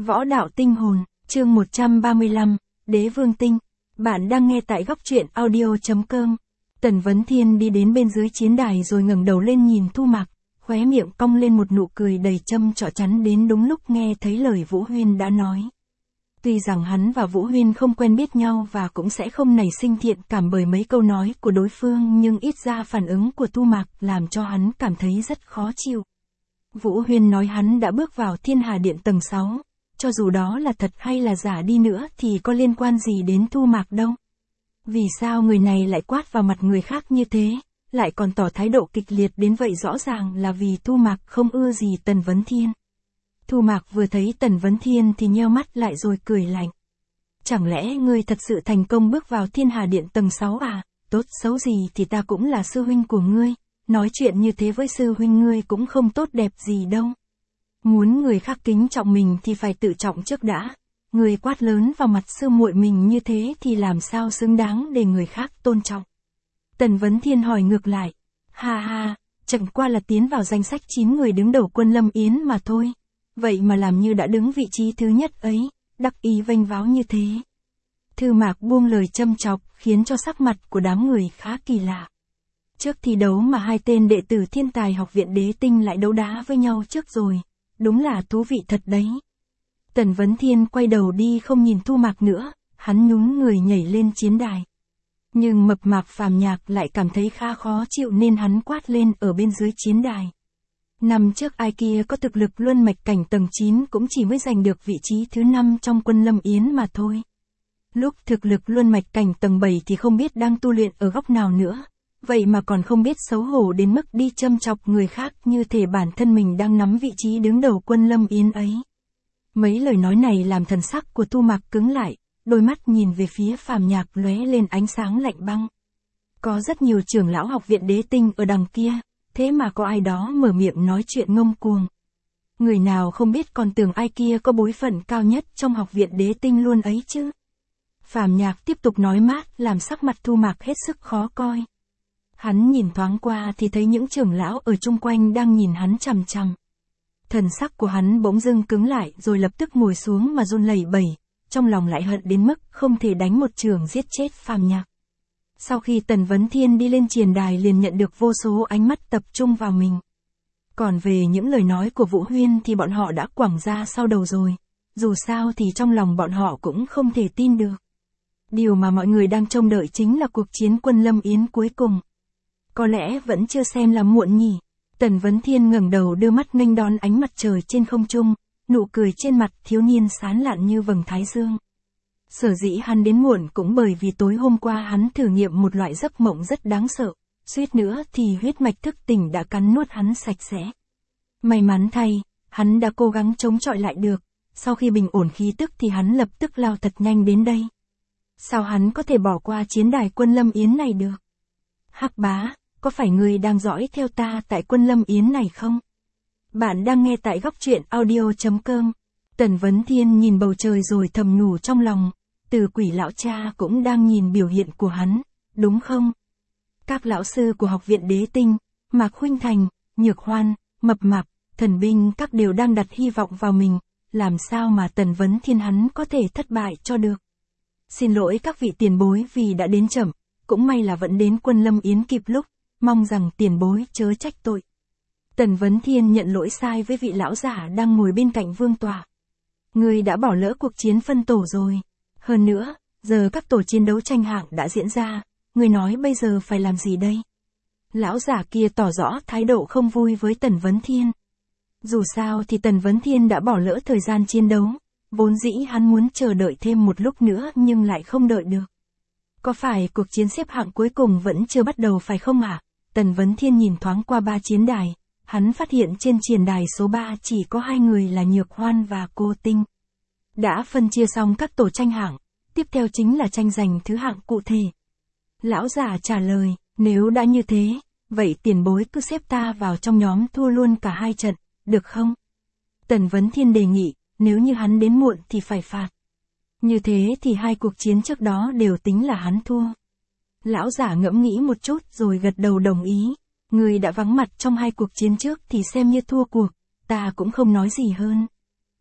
Võ đạo tinh hồn, chương 135, Đế Vương Tinh. Bạn đang nghe tại góc truyện audio.com. Tần Vấn Thiên đi đến bên dưới chiến đài rồi ngẩng đầu lên nhìn Thu Mạc, khóe miệng cong lên một nụ cười đầy châm chọc chắn đến đúng lúc nghe thấy lời Vũ Huyên đã nói. Tuy rằng hắn và Vũ Huyên không quen biết nhau và cũng sẽ không nảy sinh thiện cảm bởi mấy câu nói của đối phương, nhưng ít ra phản ứng của Thu Mạc làm cho hắn cảm thấy rất khó chịu. Vũ Huyên nói hắn đã bước vào Thiên Hà Điện tầng 6. Cho dù đó là thật hay là giả đi nữa thì có liên quan gì đến Thu Mạc đâu. Vì sao người này lại quát vào mặt người khác như thế, lại còn tỏ thái độ kịch liệt đến vậy? Rõ ràng là vì Thu Mạc không ưa gì Tần Vấn Thiên. Thu Mạc vừa thấy Tần Vấn Thiên thì nheo mắt lại rồi cười lạnh. Chẳng lẽ ngươi thật sự thành công bước vào Thiên Hà Điện tầng 6 à? Tốt xấu gì thì ta cũng là sư huynh của ngươi, nói chuyện như thế với sư huynh ngươi cũng không tốt đẹp gì đâu. Muốn người khác kính trọng mình thì phải tự trọng trước đã. Người quát lớn vào mặt sư muội mình như thế thì làm sao xứng đáng để người khác tôn trọng. Tần Vấn Thiên hỏi ngược lại. Ha ha, chẳng qua là tiến vào danh sách 9 người đứng đầu quân Lâm Yến mà thôi. Vậy mà làm như đã đứng vị trí thứ nhất ấy, đắc ý vênh váo như thế. Thư Mạc buông lời châm chọc khiến cho sắc mặt của đám người khá kỳ lạ. Trước thi đấu mà hai tên đệ tử thiên tài học viện Đế Tinh lại đấu đá với nhau trước rồi. Đúng là thú vị thật đấy. Tần Vấn Thiên quay đầu đi không nhìn Thu Mạc nữa, hắn nhún người nhảy lên chiến đài. Nhưng mập mạp Phàm Nhạc lại cảm thấy khá khó chịu nên hắn quát lên ở bên dưới chiến đài. Năm trước ai kia có thực lực luân mạch cảnh tầng 9 cũng chỉ mới giành được vị trí thứ 5 trong quân Lâm Yến mà thôi. Lúc thực lực luân mạch cảnh tầng 7 thì không biết đang tu luyện ở góc nào nữa. Vậy mà còn không biết xấu hổ đến mức đi châm chọc người khác như thể bản thân mình đang nắm vị trí đứng đầu quân Lâm Yến ấy. Mấy lời nói này làm thần sắc của Thu Mạc cứng lại, đôi mắt nhìn về phía Phàm Nhạc lóe lên ánh sáng lạnh băng. Có rất nhiều trưởng lão học viện Đế Tinh ở đằng kia, thế mà có ai đó mở miệng nói chuyện ngông cuồng. Người nào không biết còn tưởng ai kia có bối phận cao nhất trong học viện Đế Tinh luôn ấy chứ. Phàm Nhạc tiếp tục nói mát làm sắc mặt Thu Mạc hết sức khó coi. Hắn nhìn thoáng qua thì thấy những trưởng lão ở chung quanh đang nhìn hắn chằm chằm. Thần sắc của hắn bỗng dưng cứng lại rồi lập tức ngồi xuống mà run lẩy bẩy, trong lòng lại hận đến mức không thể đánh một chưởng giết chết Phàm Nhạc. Sau khi Tần Vấn Thiên đi lên triền đài liền nhận được vô số ánh mắt tập trung vào mình. Còn về những lời nói của Vũ Huyên thì bọn họ đã quẳng ra sau đầu rồi. Dù sao thì trong lòng bọn họ cũng không thể tin được. Điều mà mọi người đang trông đợi chính là cuộc chiến quân Lâm Yến cuối cùng. Có lẽ vẫn chưa xem là muộn nhỉ. Tần Vấn Thiên ngẩng đầu đưa mắt nghênh đón ánh mặt trời trên không trung, nụ cười trên mặt thiếu niên sán lạn như vầng thái dương. Sở dĩ hắn đến muộn cũng bởi vì tối hôm qua hắn thử nghiệm một loại giấc mộng rất đáng sợ, suýt nữa thì huyết mạch thức tỉnh đã cắn nuốt hắn sạch sẽ. May mắn thay, hắn đã cố gắng chống chọi lại được, sau khi bình ổn khí tức thì hắn lập tức lao thật nhanh đến đây. Sao hắn có thể bỏ qua chiến đài quân Lâm Yến này được? Hắc Bá, có phải ngươi đang dõi theo ta tại quân Lâm Yến này không? Bạn đang nghe tại góc truyện audio.com. Tần Vấn Thiên nhìn bầu trời rồi thầm nhủ trong lòng, Từ Quỷ lão cha cũng đang nhìn biểu hiện của hắn, đúng không? Các lão sư của học viện Đế Tinh, Mạc Khuynh Thành, Nhược Hoan, Mập Mạp, Thần Binh các đều đang đặt hy vọng vào mình, làm sao mà Tần Vấn Thiên hắn có thể thất bại cho được? Xin lỗi các vị tiền bối vì đã đến chậm, cũng may là vẫn đến quân Lâm Yến kịp lúc, mong rằng tiền bối chớ trách tội. Tần Vấn Thiên nhận lỗi sai với vị lão giả đang ngồi bên cạnh vương tọa. Người đã bỏ lỡ cuộc chiến phân tổ rồi. Hơn nữa, giờ các tổ chiến đấu tranh hạng đã diễn ra, người nói bây giờ phải làm gì đây? Lão giả kia tỏ rõ thái độ không vui với Tần Vấn Thiên. Dù sao thì Tần Vấn Thiên đã bỏ lỡ thời gian chiến đấu, vốn dĩ hắn muốn chờ đợi thêm một lúc nữa nhưng lại không đợi được. Có phải cuộc chiến xếp hạng cuối cùng vẫn chưa bắt đầu phải không ạ? Tần Vấn Thiên nhìn thoáng qua 3 chiến đài, hắn phát hiện trên triền đài số 3 chỉ có 2 người là Nhược Hoan và Cô Tinh. Đã phân chia xong các tổ tranh hạng, tiếp theo chính là tranh giành thứ hạng cụ thể. Lão giả trả lời, nếu đã như thế, vậy tiền bối cứ xếp ta vào trong nhóm thua luôn cả 2 trận, được không? Tần Vấn Thiên đề nghị, nếu như hắn đến muộn thì phải phạt. Như thế thì 2 cuộc chiến trước đó đều tính là hắn thua. Lão giả ngẫm nghĩ một chút rồi gật đầu đồng ý. Người đã vắng mặt trong 2 cuộc chiến trước thì xem như thua cuộc, ta cũng không nói gì hơn.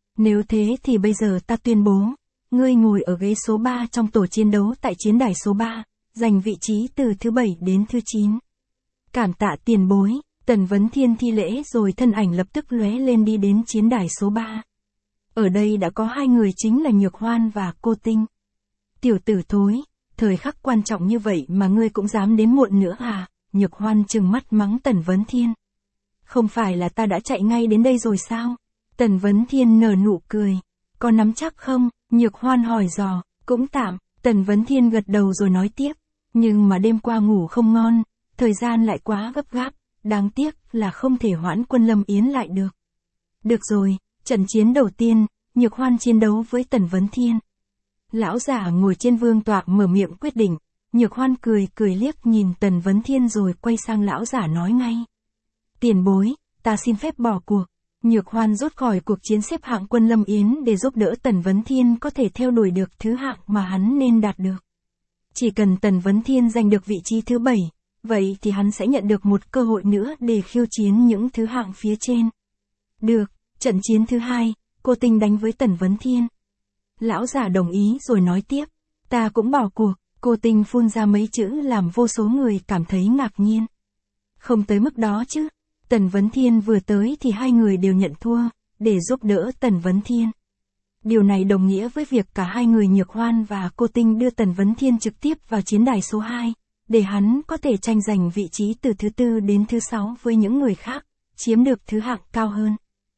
Nếu thế thì bây giờ ta tuyên bố, ngươi ngồi ở ghế số 3 trong tổ chiến đấu tại chiến đài số 3, giành vị trí từ thứ 7 đến thứ 9. Cảm tạ tiền bối, Tần Vấn Thiên thi lễ rồi thân ảnh lập tức lóe lên đi đến chiến đài số 3. Ở đây đã có hai người chính là Nhược Hoan và Cô Tinh. Tiểu tử thối, thời khắc quan trọng như vậy mà ngươi cũng dám đến muộn nữa à? Nhược Hoan trừng mắt mắng Tần Vấn Thiên. Không phải là ta đã chạy ngay đến đây rồi sao? Tần Vấn Thiên nở nụ cười. Có nắm chắc không? Nhược Hoan hỏi dò. Cũng tạm. Tần Vấn Thiên gật đầu rồi nói tiếp. Nhưng mà đêm qua ngủ không ngon, thời gian lại quá gấp gáp, đáng tiếc là không thể hoãn Quân Lâm Yến lại được. Được rồi, trận chiến đầu tiên, Nhược Hoan chiến đấu với Tần Vấn Thiên. Lão giả ngồi trên vương tọa mở miệng quyết định. Nhược Hoan cười liếc nhìn Tần Vấn Thiên rồi quay sang lão giả nói ngay. Tiền bối, ta xin phép bỏ cuộc. Nhược Hoan rút khỏi cuộc chiến xếp hạng Quân Lâm Yến để giúp đỡ Tần Vấn Thiên có thể theo đuổi được thứ hạng mà hắn nên đạt được. Chỉ cần Tần Vấn Thiên giành được vị trí thứ 7, vậy thì hắn sẽ nhận được một cơ hội nữa để khiêu chiến những thứ hạng phía trên. Được, trận chiến thứ 2, Cô Tinh đánh với Tần Vấn Thiên. Lão giả đồng ý rồi nói tiếp, ta cũng bỏ cuộc. Cô Tinh phun ra mấy chữ làm vô số người cảm thấy ngạc nhiên. Không tới mức đó chứ. Tần Vấn Thiên vừa tới thì hai người đều nhận thua, để giúp đỡ Tần Vấn Thiên. Điều này đồng nghĩa với việc cả hai người Nhược Hoan và Cô Tinh đưa Tần Vấn Thiên trực tiếp vào chiến đài số 2, để hắn có thể tranh giành vị trí từ thứ 4 đến thứ 6 với những người khác, chiếm được thứ hạng cao hơn.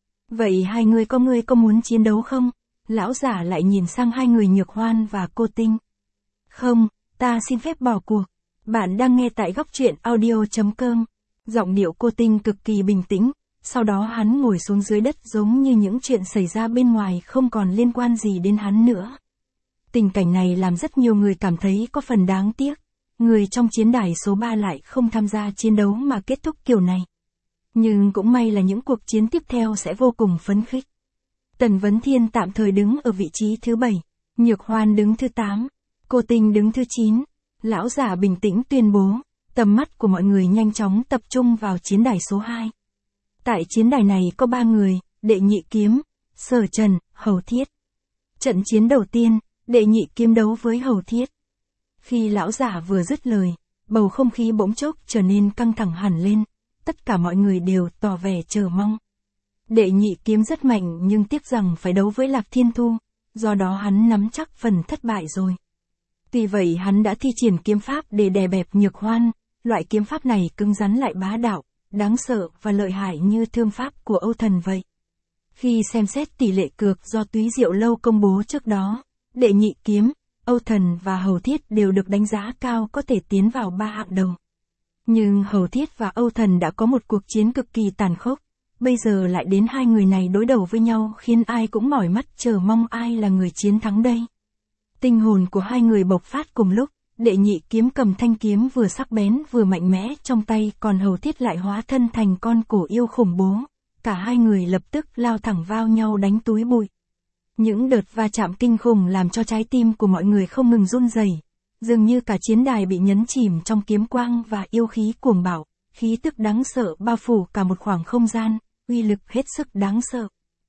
Vậy hai người có muốn chiến đấu không? Lão giả lại nhìn sang hai người Nhược Hoan và Cô Tinh. Không, ta xin phép bỏ cuộc. Bạn đang nghe tại góc truyện audio.com. Giọng điệu Cô Tinh cực kỳ bình tĩnh, sau đó hắn ngồi xuống dưới đất giống như những chuyện xảy ra bên ngoài không còn liên quan gì đến hắn nữa. Tình cảnh này làm rất nhiều người cảm thấy có phần đáng tiếc. Người trong chiến đài số 3 lại không tham gia chiến đấu mà kết thúc kiểu này. Nhưng cũng may là những cuộc chiến tiếp theo sẽ vô cùng phấn khích. Tần Vấn Thiên tạm thời đứng ở vị trí thứ 7, Nhược Hoan đứng thứ 8, Cô Tinh đứng thứ 9. Lão giả bình tĩnh tuyên bố, tầm mắt của mọi người nhanh chóng tập trung vào chiến đài số 2. Tại chiến đài này có 3 người, Đệ Nhị Kiếm, Sở Trần, Hầu Thiết. Trận chiến đầu tiên, Đệ Nhị Kiếm đấu với Hầu Thiết. Khi lão giả vừa dứt lời, bầu không khí bỗng chốc trở nên căng thẳng hẳn lên, tất cả mọi người đều tỏ vẻ chờ mong. Đệ Nhị Kiếm rất mạnh nhưng tiếc rằng phải đấu với Lạc Thiên Thu, do đó hắn nắm chắc phần thất bại rồi. Tuy vậy hắn đã thi triển kiếm pháp để đè bẹp Nhược Hoan, loại kiếm pháp này cứng rắn lại bá đạo, đáng sợ và lợi hại như thương pháp của Âu Thần vậy. Khi xem xét tỷ lệ cược do Túy Diệu Lâu công bố trước đó, Đệ Nhị Kiếm, Âu Thần và Hầu Thiết đều được đánh giá cao có thể tiến vào 3 hạng đầu. Nhưng Hầu Thiết và Âu Thần đã có một cuộc chiến cực kỳ tàn khốc, bây giờ lại đến hai người này đối đầu với nhau khiến ai cũng mỏi mắt chờ mong ai là người chiến thắng đây. Tinh hồn của hai người bộc phát cùng lúc, Đệ Nhị Kiếm cầm thanh kiếm vừa sắc bén vừa mạnh mẽ trong tay, còn Hầu Thiết lại hóa thân thành con cổ yêu khủng bố. Cả hai người lập tức lao thẳng vào nhau đánh túi bụi. Những đợt va chạm kinh khủng làm cho trái tim của mọi người không ngừng run rẩy, dường như cả chiến đài bị nhấn chìm trong kiếm quang và yêu khí cuồng bạo, khí tức đáng sợ bao phủ cả một khoảng không gian, uy lực hết sức đáng sợ.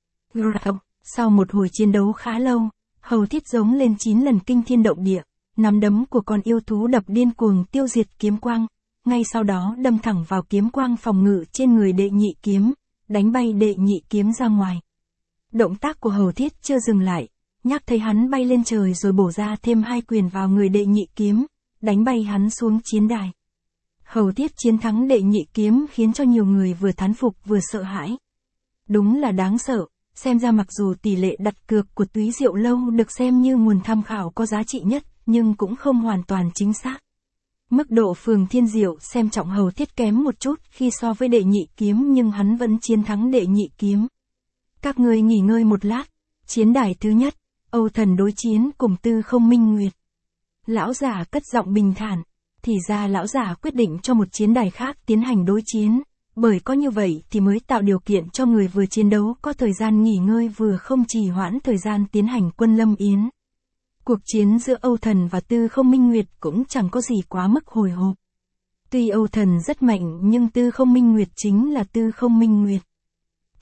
Sau một hồi chiến đấu khá lâu, Hầu Thiết giống lên 9 lần kinh thiên động địa, nắm đấm của con yêu thú đập điên cuồng tiêu diệt kiếm quang, ngay sau đó đâm thẳng vào kiếm quang phòng ngự trên người Đệ Nhị Kiếm, đánh bay Đệ Nhị Kiếm ra ngoài. Động tác của Hầu Thiết chưa dừng lại, nhắc thấy hắn bay lên trời rồi bổ ra thêm 2 quyền vào người Đệ Nhị Kiếm, đánh bay hắn xuống chiến đài. Hầu Thiết chiến thắng Đệ Nhị Kiếm khiến cho nhiều người vừa thán phục vừa sợ hãi. Đúng là đáng sợ, xem ra mặc dù tỷ lệ đặt cược của Túy Diệu Lâu được xem như nguồn tham khảo có giá trị nhất, nhưng cũng không hoàn toàn chính xác. Mức độ Phường Thiên Diệu xem trọng Hầu Thiết kém một chút khi so với Đệ Nhị Kiếm, nhưng hắn vẫn chiến thắng Đệ Nhị Kiếm. Các ngươi nghỉ ngơi một lát. Chiến đài thứ nhất, Âu Thần đối chiến cùng Tư Không Minh Nguyệt. Lão giả cất giọng bình thản. Thì ra lão giả quyết định cho một chiến đài khác tiến hành đối chiến, bởi có như vậy thì mới tạo điều kiện cho người vừa chiến đấu có thời gian nghỉ ngơi vừa không trì hoãn thời gian tiến hành Quân Lâm Yến. Cuộc chiến giữa Âu Thần và Tư Không Minh Nguyệt cũng chẳng có gì quá mức hồi hộp. Tuy Âu Thần rất mạnh nhưng Tư Không Minh Nguyệt chính là Tư Không Minh Nguyệt.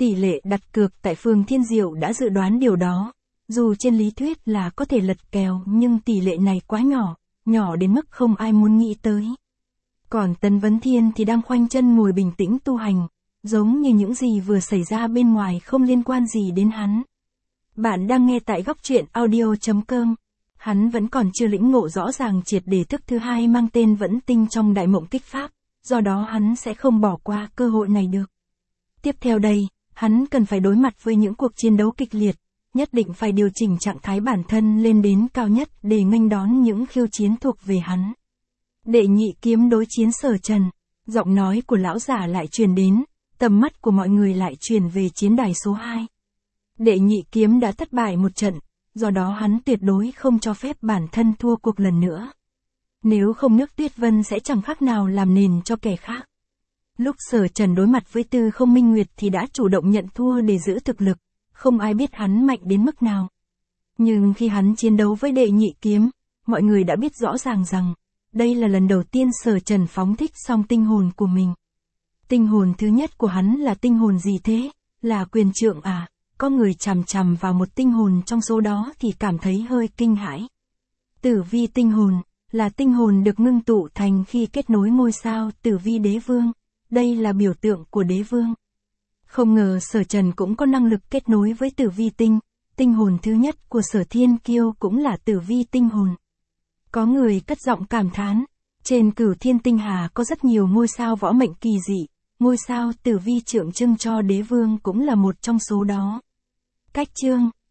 Tỷ lệ đặt cược tại phường Thiên Diệu đã dự đoán điều đó. Dù trên lý thuyết là có thể lật kèo nhưng tỷ lệ này quá nhỏ, nhỏ đến mức không ai muốn nghĩ tới. Còn Tần Vấn Thiên thì đang khoanh chân ngồi bình tĩnh tu hành, giống như những gì vừa xảy ra bên ngoài không liên quan gì đến hắn. Bạn đang nghe tại góc truyện audio.com. Hắn vẫn còn chưa lĩnh ngộ rõ ràng triệt để thức thứ hai mang tên Vẫn Tinh trong Đại Mộng Kích Pháp, do đó hắn sẽ không bỏ qua cơ hội này được. Tiếp theo đây, hắn cần phải đối mặt với những cuộc chiến đấu kịch liệt, nhất định phải điều chỉnh trạng thái bản thân lên đến cao nhất để nghênh đón những khiêu chiến thuộc về hắn. Đệ nhị kiếm đối chiến Sở Trần, giọng nói của lão giả lại truyền đến, tầm mắt của mọi người lại chuyển về chiến đài số 2. Đệ nhị kiếm đã thất bại một trận, do đó hắn tuyệt đối không cho phép bản thân thua cuộc lần nữa. Nếu không nước Tuyết Vân sẽ chẳng khác nào làm nền cho kẻ khác. Lúc Sở Trần đối mặt với Tư Không Minh Nguyệt thì đã chủ động nhận thua để giữ thực lực, không ai biết hắn mạnh đến mức nào. Nhưng khi hắn chiến đấu với đệ nhị kiếm, mọi người đã biết rõ ràng rằng, đây là lần đầu tiên Sở Trần phóng thích xong tinh hồn của mình. Tinh hồn thứ nhất của hắn là tinh hồn gì thế? Là quyền trượng à? Có người chằm chằm vào một tinh hồn trong số đó thì cảm thấy hơi kinh hãi. Tử vi tinh hồn, là tinh hồn được ngưng tụ thành khi kết nối ngôi sao Tử vi đế vương. Đây là biểu tượng của đế vương. Không ngờ Sở Trần cũng có năng lực kết nối với Tử vi tinh, tinh hồn thứ nhất của Sở Thiên Kiêu cũng là Tử vi tinh hồn. Có người cất giọng cảm thán, trên Cửu Thiên Tinh Hà có rất nhiều ngôi sao võ mệnh kỳ dị, ngôi sao Tử vi tượng trưng cho đế vương cũng là một trong số đó. Cách chương